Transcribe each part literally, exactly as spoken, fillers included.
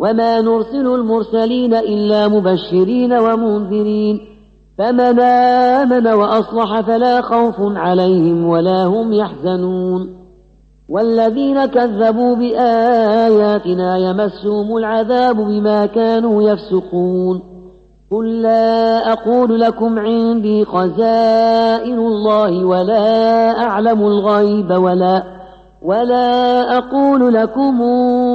وما نرسل المرسلين إلا مبشرين ومنذرين فمن آمن وأصلح فلا خوف عليهم ولا هم يحزنون والذين كذبوا بآياتنا يمسهم العذاب بما كانوا يفسقون قل لا أقول لكم عندي خزائن الله ولا أعلم الغيب ولا ولا أقول لكم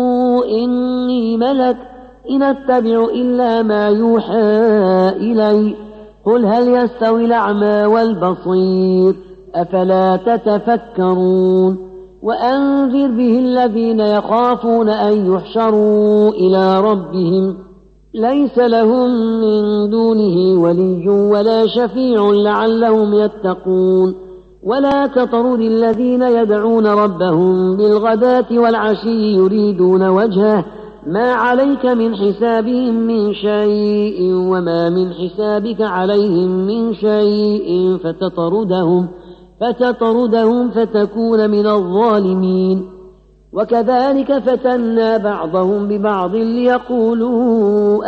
إني ملك إن أتبع إلا ما يوحى إلي قل هل يستوي الأعمى والبصير أفلا تتفكرون وأنذر به الذين يخافون أن يحشروا إلى ربهم ليس لهم من دونه ولي ولا شفيع لعلهم يتقون ولا تطرد الذين يدعون ربهم بالغداة والعشي يريدون وجهه ما عليك من حسابهم من شيء وما من حسابك عليهم من شيء فتطردهم فتطردهم فتكون من الظالمين وكذلك فتنا بعضهم ببعض ليقولوا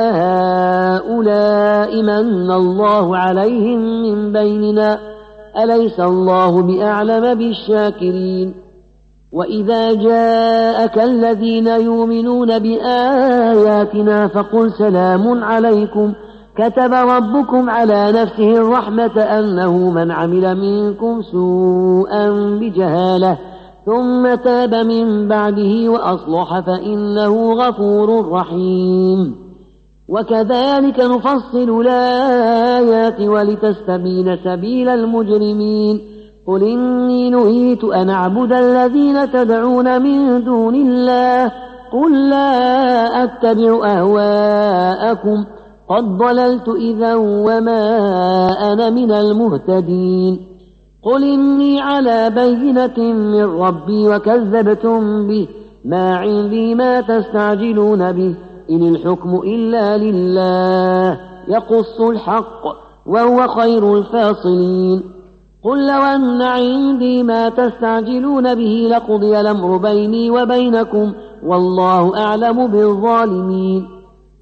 أهؤلاء من الله عليهم من بيننا أليس الله بأعلم بالشاكرين وإذا جاءك الذين يؤمنون بآياتنا فقل سلام عليكم كتب ربكم على نفسه الرحمة أنه من عمل منكم سوءا بجهالة ثم تاب من بعده وأصلح فإنه غفور رحيم وكذلك نفصل الآيات ولتستبين سبيل المجرمين قل إني نهيت أن أعبد الذين تدعون من دون الله قل لا أتبع أهواءكم قد ضللت إذا وما أنا من المهتدين قل إني على بينة من ربي وكذبتم به ما عندي ما تستعجلون به إن الحكم إلا لله يقص الحق وهو خير الفاصلين قل لو أن عندي ما تستعجلون به لقضي الأمر بيني وبينكم والله أعلم بالظالمين